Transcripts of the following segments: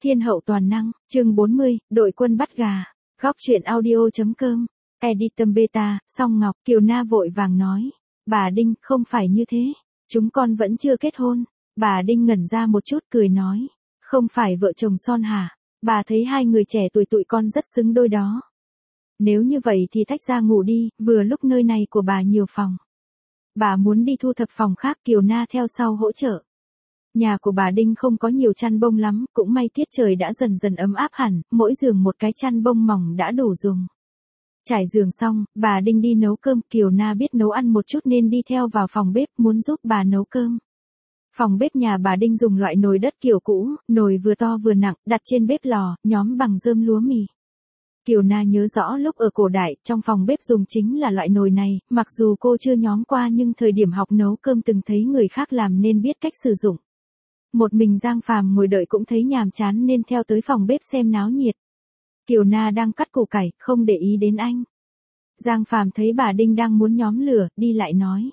Thiên hậu toàn năng, chương 40, đội quân bắt gà. Góc truyện audio.com. Editum Beta, Song Ngọc, Kiều Na vội vàng nói. Bà Đinh, không phải như thế. Chúng con vẫn chưa kết hôn. Bà Đinh ngẩn ra một chút cười nói. Không phải vợ chồng son hả? Bà thấy hai người trẻ tuổi tụi con rất xứng đôi đó. Nếu như vậy thì tách ra ngủ đi, vừa lúc nơi này của bà nhiều phòng. Bà muốn đi thu thập phòng khác, Kiều Na theo sau hỗ trợ. Nhà của bà Đinh không có nhiều chăn bông lắm, cũng may tiết trời đã dần dần ấm áp hẳn, mỗi giường một cái chăn bông mỏng đã đủ dùng. Trải giường xong, bà Đinh đi nấu cơm, Kiều Na biết nấu ăn một chút nên đi theo vào phòng bếp muốn giúp bà nấu cơm. Phòng bếp nhà bà Đinh dùng loại nồi đất kiểu cũ, nồi vừa to vừa nặng, đặt trên bếp lò, nhóm bằng rơm lúa mì. Kiều Na nhớ rõ lúc ở cổ đại, trong phòng bếp dùng chính là loại nồi này, mặc dù cô chưa nhóm qua nhưng thời điểm học nấu cơm từng thấy người khác làm nên biết cách sử dụng. Một mình Giang Phàm ngồi đợi cũng thấy nhàm chán nên theo tới phòng bếp xem náo nhiệt. Kiều Na đang cắt củ cải, không để ý đến anh. Giang Phàm thấy bà Đinh đang muốn nhóm lửa, đi lại nói.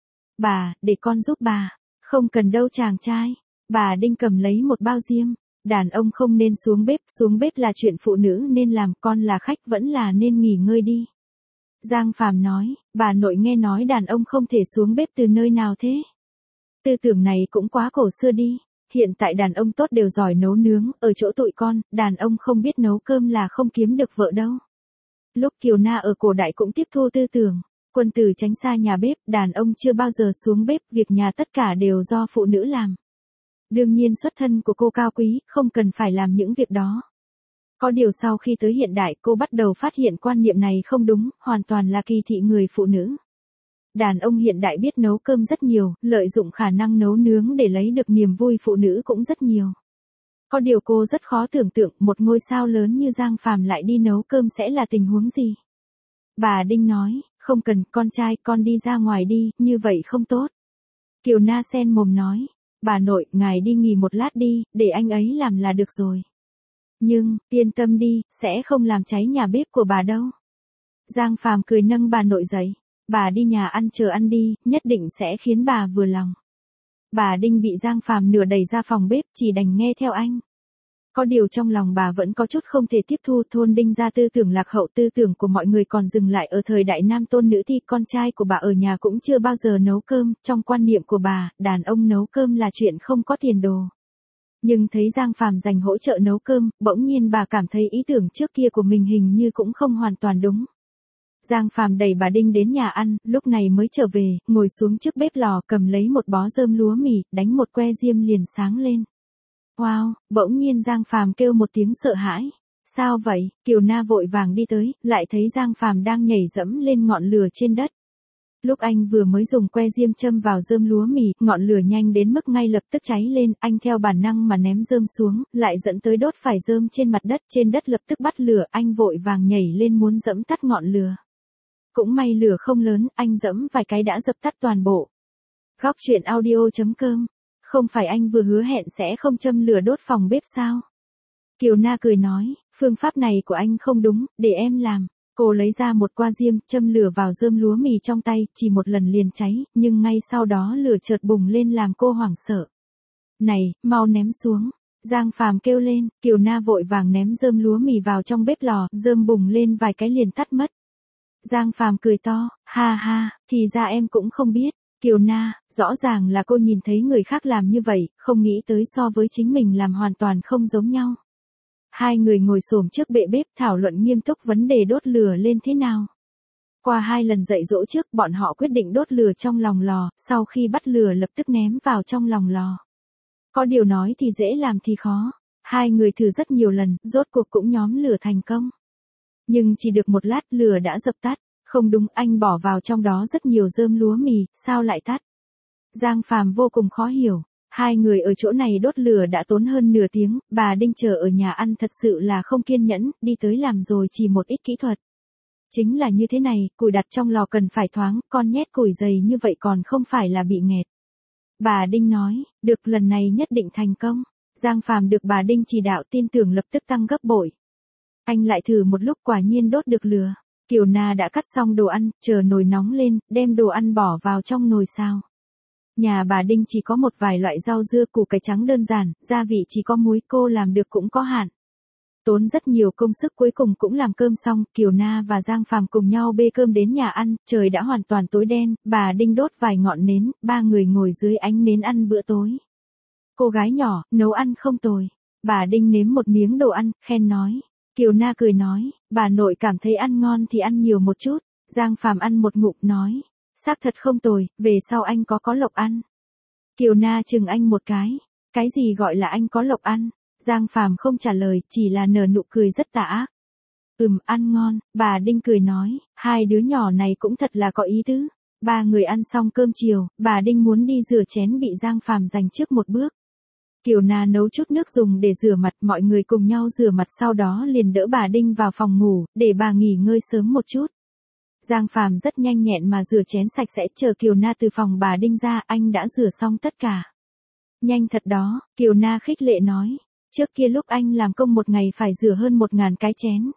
Bà, để con giúp bà. Không cần đâu chàng trai. Bà Đinh cầm lấy một bao diêm. Đàn ông không nên xuống bếp là chuyện phụ nữ nên làm, con là khách vẫn là nên nghỉ ngơi đi. Giang Phàm nói, bà nội nghe nói đàn ông không thể xuống bếp từ nơi nào thế? Tư tưởng này cũng quá cổ xưa đi. Hiện tại đàn ông tốt đều giỏi nấu nướng, ở chỗ tụi con, đàn ông không biết nấu cơm là không kiếm được vợ đâu. Lúc Kiều Na ở cổ đại cũng tiếp thu tư tưởng, quân tử tránh xa nhà bếp, đàn ông chưa bao giờ xuống bếp, việc nhà tất cả đều do phụ nữ làm. Đương nhiên xuất thân của cô cao quý, không cần phải làm những việc đó. Có điều sau khi tới hiện đại cô bắt đầu phát hiện quan niệm này không đúng, hoàn toàn là kỳ thị người phụ nữ. Đàn ông hiện đại biết nấu cơm rất nhiều, lợi dụng khả năng nấu nướng để lấy được niềm vui phụ nữ cũng rất nhiều. Có điều cô rất khó tưởng tượng một ngôi sao lớn như Giang Phàm lại đi nấu cơm sẽ là tình huống gì. Bà Đinh nói, không cần, con trai, con đi ra ngoài đi, như vậy không tốt. Kiều Na sen mồm nói, bà nội, ngài đi nghỉ một lát đi, để anh ấy làm là được rồi. Nhưng, yên tâm đi, sẽ không làm cháy nhà bếp của bà đâu. Giang Phàm cười nâng bà nội dậy. Bà đi nhà ăn chờ ăn đi, nhất định sẽ khiến bà vừa lòng. Bà Đinh bị Giang Phàm nửa đẩy ra phòng bếp, chỉ đành nghe theo anh. Có điều trong lòng bà vẫn có chút không thể tiếp thu, thôn Đinh gia tư tưởng lạc hậu, tư tưởng của mọi người còn dừng lại ở thời đại nam tôn nữ thi, con trai của bà ở nhà cũng chưa bao giờ nấu cơm, trong quan niệm của bà, đàn ông nấu cơm là chuyện không có tiền đồ. Nhưng thấy Giang Phàm dành hỗ trợ nấu cơm, bỗng nhiên bà cảm thấy ý tưởng trước kia của mình hình như cũng không hoàn toàn đúng. Giang Phàm đẩy bà Đinh đến nhà ăn, lúc này mới trở về, ngồi xuống trước bếp lò cầm lấy một bó rơm lúa mì, đánh một que diêm liền sáng lên. Wow, bỗng nhiên Giang Phàm kêu một tiếng sợ hãi. Sao vậy? Kiều Na vội vàng đi tới, lại thấy Giang Phàm đang nhảy dẫm lên ngọn lửa trên đất. Lúc anh vừa mới dùng que diêm châm vào rơm lúa mì, ngọn lửa nhanh đến mức ngay lập tức cháy lên, anh theo bản năng mà ném rơm xuống, lại dẫn tới đốt phải rơm trên đất lập tức bắt lửa, anh vội vàng nhảy lên muốn dẫm tắt ngọn lửa. Cũng may lửa không lớn, anh dẫm vài cái đã dập tắt toàn bộ. Góc truyện audio.com. Không phải anh vừa hứa hẹn sẽ không châm lửa đốt phòng bếp sao? Kiều Na cười nói, phương pháp này của anh không đúng, để em làm. Cô lấy ra một qua diêm, châm lửa vào rơm lúa mì trong tay, chỉ một lần liền cháy, nhưng ngay sau đó lửa chợt bùng lên làm cô hoảng sợ. Này, mau ném xuống. Giang Phàm kêu lên, Kiều Na vội vàng ném rơm lúa mì vào trong bếp lò, rơm bùng lên vài cái liền tắt mất. Giang Phàm cười to, ha ha, thì ra em cũng không biết. Kiều Na, rõ ràng là cô nhìn thấy người khác làm như vậy, không nghĩ tới so với chính mình làm hoàn toàn không giống nhau. Hai người ngồi xổm trước bệ bếp thảo luận nghiêm túc vấn đề đốt lửa lên thế nào. Qua 2 lần dạy dỗ trước, bọn họ quyết định đốt lửa trong lòng lò, sau khi bắt lửa lập tức ném vào trong lòng lò. Có điều nói thì dễ làm thì khó. Hai người thử rất nhiều lần, rốt cuộc cũng nhóm lửa thành công. Nhưng chỉ được một lát lửa đã dập tắt. Không đúng, anh bỏ vào trong đó rất nhiều rơm lúa mì, sao lại tắt? Giang Phàm vô cùng khó hiểu. Hai người ở chỗ này đốt lửa đã tốn hơn nửa tiếng, bà Đinh chờ ở nhà ăn thật sự là không kiên nhẫn, đi tới làm rồi chỉ một ít kỹ thuật. Chính là như thế này, củi đặt trong lò cần phải thoáng, con nhét củi dày như vậy còn không phải là bị nghẹt. Bà Đinh nói, được, lần này nhất định thành công. Giang Phàm được bà Đinh chỉ đạo tin tưởng lập tức tăng gấp bội. Anh lại thử một lúc quả nhiên đốt được lửa. Kiều Na đã cắt xong đồ ăn, chờ nồi nóng lên, đem đồ ăn bỏ vào trong nồi xào. Nhà bà Đinh chỉ có một vài loại rau dưa củ cải trắng đơn giản, gia vị chỉ có muối, cô làm được cũng có hạn. Tốn rất nhiều công sức cuối cùng cũng làm cơm xong, Kiều Na và Giang Phàm cùng nhau bê cơm đến nhà ăn, trời đã hoàn toàn tối đen, bà Đinh đốt vài ngọn nến, ba người ngồi dưới ánh nến ăn bữa tối. Cô gái nhỏ, nấu ăn không tồi. Bà Đinh nếm một miếng đồ ăn, khen nói. Kiều Na cười nói, bà nội cảm thấy ăn ngon thì ăn nhiều một chút. Giang Phàm ăn một ngụm nói, xác thật không tồi, về sau anh có lộc ăn. Kiều Na chừng anh một cái gì gọi là anh có lộc ăn? Giang Phàm không trả lời, chỉ là nở nụ cười rất tà ác. Ăn ngon, bà Đinh cười nói, hai đứa nhỏ này cũng thật là có ý tứ. Ba người ăn xong cơm chiều, bà Đinh muốn đi rửa chén bị Giang Phàm giành trước một bước. Kiều Na nấu chút nước dùng để rửa mặt, mọi người cùng nhau rửa mặt sau đó liền đỡ bà Đinh vào phòng ngủ, để bà nghỉ ngơi sớm một chút. Giang Phàm rất nhanh nhẹn mà rửa chén sạch sẽ, chờ Kiều Na từ phòng bà Đinh ra, anh đã rửa xong tất cả. Nhanh thật đó, Kiều Na khích lệ nói, trước kia lúc anh làm công một ngày phải rửa hơn 1000 cái chén.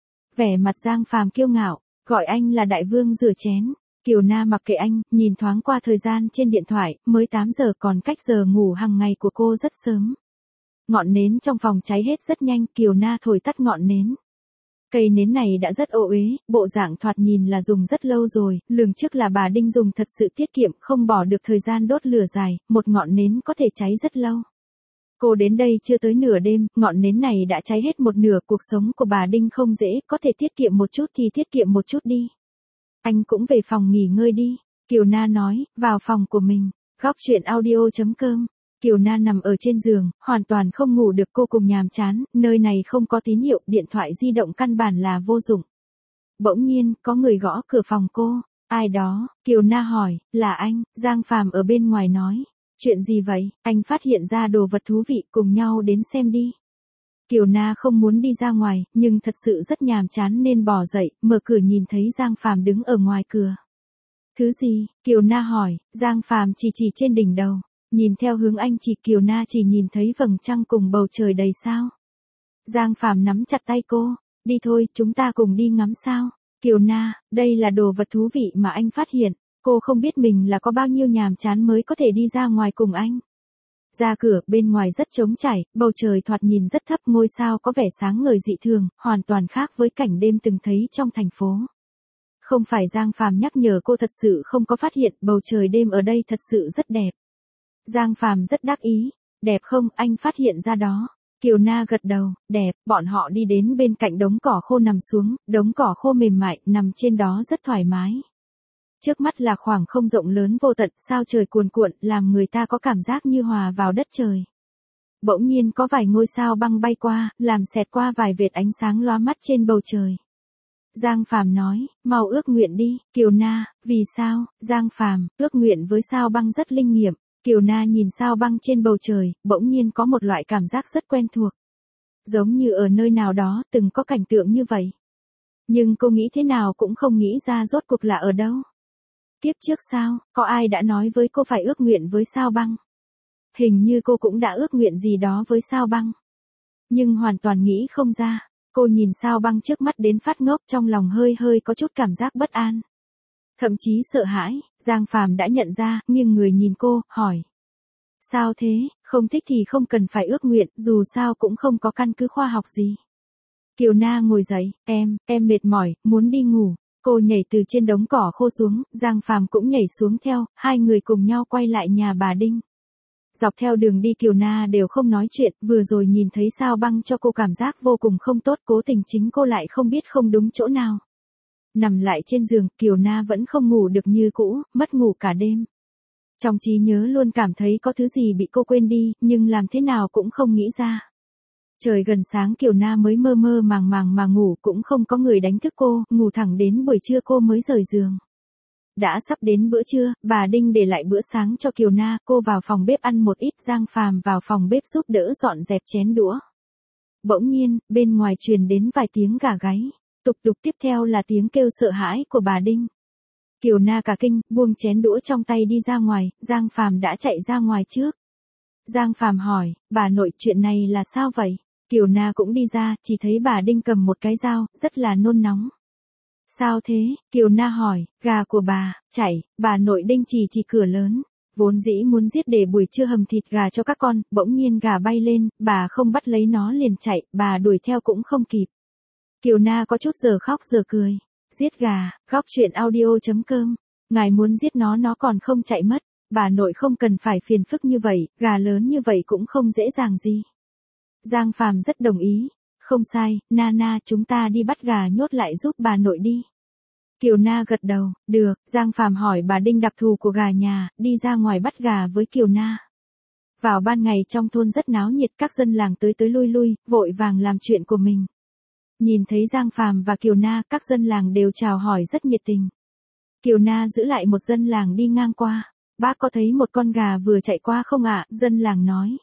Vẻ mặt Giang Phàm kiêu ngạo, gọi anh là đại vương rửa chén. Kiều Na mặc kệ anh, nhìn thoáng qua thời gian trên điện thoại, mới 8 giờ, còn cách giờ ngủ hàng ngày của cô rất sớm. Ngọn nến trong phòng cháy hết rất nhanh, Kiều Na thổi tắt ngọn nến. Cây nến này đã rất ô uế, bộ dạng thoạt nhìn là dùng rất lâu rồi, lường trước là bà Đinh dùng thật sự tiết kiệm, không bỏ được thời gian đốt lửa dài, một ngọn nến có thể cháy rất lâu. Cô đến đây chưa tới nửa đêm, ngọn nến này đã cháy hết một nửa, cuộc sống của bà Đinh không dễ, có thể tiết kiệm một chút thì tiết kiệm một chút đi. Anh cũng về phòng nghỉ ngơi đi, Kiều Na nói, vào phòng của mình. Góc truyện audio.com. Kiều Na nằm ở trên giường, hoàn toàn không ngủ được, cô cùng nhàm chán, nơi này không có tín hiệu, điện thoại di động căn bản là vô dụng. Bỗng nhiên, có người gõ cửa phòng cô. Ai đó? Kiều Na hỏi, là anh. Giang Phàm ở bên ngoài nói. Chuyện gì vậy? Anh phát hiện ra đồ vật thú vị, cùng nhau đến xem đi. Kiều Na không muốn đi ra ngoài, nhưng thật sự rất nhàm chán nên bỏ dậy, mở cửa nhìn thấy Giang Phàm đứng ở ngoài cửa. Thứ gì? Kiều Na hỏi. Giang Phàm chỉ trên đỉnh đầu. Nhìn theo hướng anh chỉ, Kiều Na chỉ nhìn thấy vầng trăng cùng bầu trời đầy sao. Giang Phàm nắm chặt tay cô. Đi thôi, chúng ta cùng đi ngắm sao. Kiều Na, đây là đồ vật thú vị mà anh phát hiện. Cô không biết mình là có bao nhiêu nhàm chán mới có thể đi ra ngoài cùng anh. Ra cửa, bên ngoài rất trống trải, bầu trời thoạt nhìn rất thấp, ngôi sao có vẻ sáng ngời dị thường, hoàn toàn khác với cảnh đêm từng thấy trong thành phố. Không phải Giang Phàm nhắc nhở cô, thật sự không có phát hiện, bầu trời đêm ở đây thật sự rất đẹp. Giang Phàm rất đắc ý. Đẹp không, anh phát hiện ra đó. Kiều Na gật đầu, đẹp. Bọn họ đi đến bên cạnh đống cỏ khô nằm xuống, đống cỏ khô mềm mại, nằm trên đó rất thoải mái. Trước mắt là khoảng không rộng lớn vô tận, sao trời cuồn cuộn, làm người ta có cảm giác như hòa vào đất trời. Bỗng nhiên có vài ngôi sao băng bay qua, làm xẹt qua vài vệt ánh sáng lóa mắt trên bầu trời. Giang Phàm nói, mau ước nguyện đi. Kiều Na, vì sao? Giang Phàm, ước nguyện với sao băng rất linh nghiệm. Kiều Na nhìn sao băng trên bầu trời, bỗng nhiên có một loại cảm giác rất quen thuộc. Giống như ở nơi nào đó từng có cảnh tượng như vậy. Nhưng cô nghĩ thế nào cũng không nghĩ ra rốt cuộc là ở đâu. Kiếp trước sao, có ai đã nói với cô phải ước nguyện với sao băng? Hình như cô cũng đã ước nguyện gì đó với sao băng. Nhưng hoàn toàn nghĩ không ra. Cô nhìn sao băng trước mắt đến phát ngốc, trong lòng hơi có chút cảm giác bất an. Thậm chí sợ hãi. Giang Phàm đã nhận ra, nhưng người nhìn cô, hỏi. Sao thế, không thích thì không cần phải ước nguyện, dù sao cũng không có căn cứ khoa học gì. Kiều Na ngồi dậy, em mệt mỏi, muốn đi ngủ. Cô nhảy từ trên đống cỏ khô xuống, Giang Phàm cũng nhảy xuống theo, hai người cùng nhau quay lại nhà bà Đinh. Dọc theo đường đi Kiều Na đều không nói chuyện, vừa rồi nhìn thấy sao băng cho cô cảm giác vô cùng không tốt, cố tình chính cô lại không biết không đúng chỗ nào. Nằm lại trên giường, Kiều Na vẫn không ngủ được như cũ, mất ngủ cả đêm. Trong trí nhớ luôn cảm thấy có thứ gì bị cô quên đi, nhưng làm thế nào cũng không nghĩ ra. Trời gần sáng Kiều Na mới mơ màng mà ngủ, cũng không có người đánh thức cô, ngủ thẳng đến buổi trưa cô mới rời giường. Đã sắp đến bữa trưa, bà Đinh để lại bữa sáng cho Kiều Na, cô vào phòng bếp ăn một ít, Giang Phàm vào phòng bếp giúp đỡ dọn dẹp chén đũa. Bỗng nhiên, bên ngoài truyền đến vài tiếng gà gáy, tục tiếp theo là tiếng kêu sợ hãi của bà Đinh. Kiều Na cả kinh, buông chén đũa trong tay đi ra ngoài, Giang Phàm đã chạy ra ngoài trước. Giang Phàm hỏi, bà nội, chuyện này là sao vậy? Kiều Na cũng đi ra, chỉ thấy bà Đinh cầm một cái dao, rất là nôn nóng. Sao thế? Kiều Na hỏi, gà của bà, chạy, bà nội Đinh chỉ cửa lớn. Vốn dĩ muốn giết để buổi trưa hầm thịt gà cho các con, bỗng nhiên gà bay lên, bà không bắt lấy nó liền chạy, bà đuổi theo cũng không kịp. Kiều Na có chút giờ khóc giờ cười. Giết gà, góc chuyện audio.com. Ngài muốn giết nó còn không chạy mất. Bà nội không cần phải phiền phức như vậy, gà lớn như vậy cũng không dễ dàng gì. Giang Phàm rất đồng ý. Không sai, Nana chúng ta đi bắt gà nhốt lại giúp bà nội đi. Kiều Na gật đầu, được, Giang Phàm hỏi bà Đinh đặc thù của gà nhà, đi ra ngoài bắt gà với Kiều Na. Vào ban ngày trong thôn rất náo nhiệt, các dân làng tới lui lui, vội vàng làm chuyện của mình. Nhìn thấy Giang Phàm và Kiều Na, các dân làng đều chào hỏi rất nhiệt tình. Kiều Na giữ lại một dân làng đi ngang qua. Bác có thấy một con gà vừa chạy qua không ạ? Dân làng nói.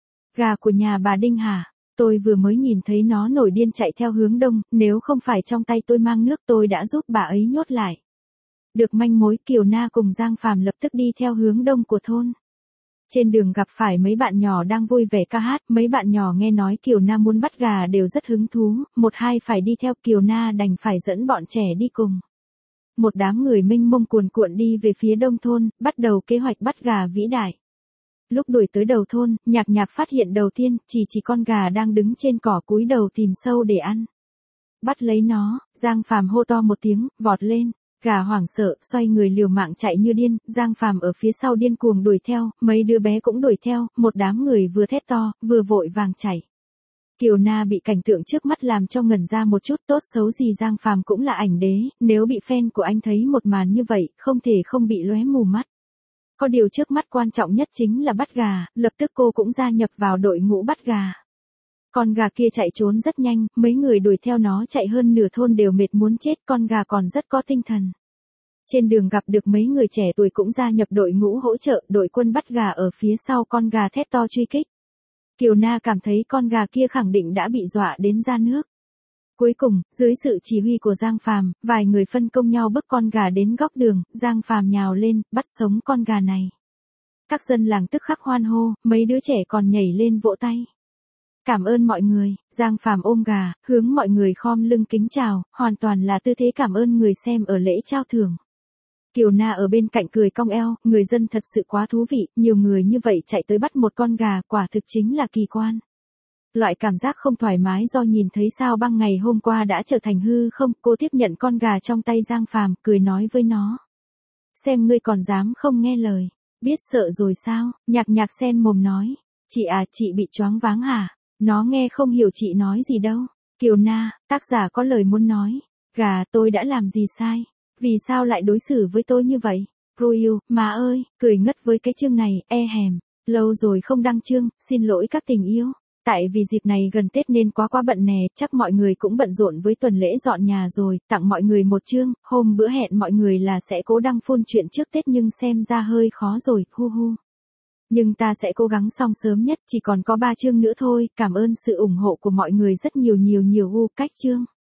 Gà của nhà bà Đinh hả? Tôi vừa mới nhìn thấy nó nổi điên chạy theo hướng đông, nếu không phải trong tay tôi mang nước tôi đã giúp bà ấy nhốt lại. Được manh mối, Kiều Na cùng Giang Phàm lập tức đi theo hướng đông của thôn. Trên đường gặp phải mấy bạn nhỏ đang vui vẻ ca hát, mấy bạn nhỏ nghe nói Kiều Na muốn bắt gà đều rất hứng thú, một hai phải đi theo, Kiều Na đành phải dẫn bọn trẻ đi cùng. Một đám người mênh mông cuồn cuộn đi về phía đông thôn, bắt đầu kế hoạch bắt gà vĩ đại. Lúc đuổi tới đầu thôn, Nhạc Nhạc phát hiện đầu tiên, chỉ con gà đang đứng trên cỏ cúi đầu tìm sâu để ăn. Bắt lấy nó, Giang Phàm hô to một tiếng, vọt lên. Gà hoảng sợ, xoay người liều mạng chạy như điên, Giang Phàm ở phía sau điên cuồng đuổi theo, mấy đứa bé cũng đuổi theo, một đám người vừa thét to, vừa vội vàng chạy. Kiều Na bị cảnh tượng trước mắt làm cho ngẩn ra một chút, tốt xấu gì Giang Phàm cũng là ảnh đế, nếu bị fan của anh thấy một màn như vậy, không thể không bị lóe mù mắt. Có điều trước mắt quan trọng nhất chính là bắt gà, lập tức cô cũng gia nhập vào đội ngũ bắt gà. Con gà kia chạy trốn rất nhanh, mấy người đuổi theo nó chạy hơn nửa thôn đều mệt muốn chết, con gà còn rất có tinh thần. Trên đường gặp được mấy người trẻ tuổi cũng gia nhập đội ngũ hỗ trợ, đội quân bắt gà ở phía sau con gà thét to truy kích. Kiều Na cảm thấy con gà kia khẳng định đã bị dọa đến ra nước. Cuối cùng, dưới sự chỉ huy của Giang Phàm, vài người phân công nhau bức con gà đến góc đường, Giang Phàm nhào lên, bắt sống con gà này. Các dân làng tức khắc hoan hô, mấy đứa trẻ còn nhảy lên vỗ tay. Cảm ơn mọi người, Giang Phàm ôm gà, hướng mọi người khom lưng kính chào, hoàn toàn là tư thế cảm ơn người xem ở lễ trao thưởng. Kiều Na ở bên cạnh cười cong eo, người dân thật sự quá thú vị, nhiều người như vậy chạy tới bắt một con gà, quả thực chính là kỳ quan. Loại cảm giác không thoải mái do nhìn thấy sao băng ngày hôm qua đã trở thành hư không, cô tiếp nhận con gà trong tay Giang Phàm, cười nói với nó. Xem ngươi còn dám không nghe lời, biết sợ rồi sao, Nhạc Nhạc sen mồm nói. Chị à, chị bị choáng váng hả? Nó nghe không hiểu chị nói gì đâu. Kiều Na, tác giả có lời muốn nói. Gà tôi đã làm gì sai? Vì sao lại đối xử với tôi như vậy? Ruiu, má ơi, cười ngất với cái chương này, hèm. Lâu rồi không đăng chương, xin lỗi các tình yêu. Tại vì dịp này gần Tết nên quá bận nè, chắc mọi người cũng bận rộn với tuần lễ dọn nhà rồi, tặng mọi người một chương, hôm bữa hẹn mọi người là sẽ cố đăng full chuyện trước Tết nhưng xem ra hơi khó rồi, hu hu. Nhưng ta sẽ cố gắng xong sớm nhất, chỉ còn có 3 chương nữa thôi, cảm ơn sự ủng hộ của mọi người rất nhiều, cách chương.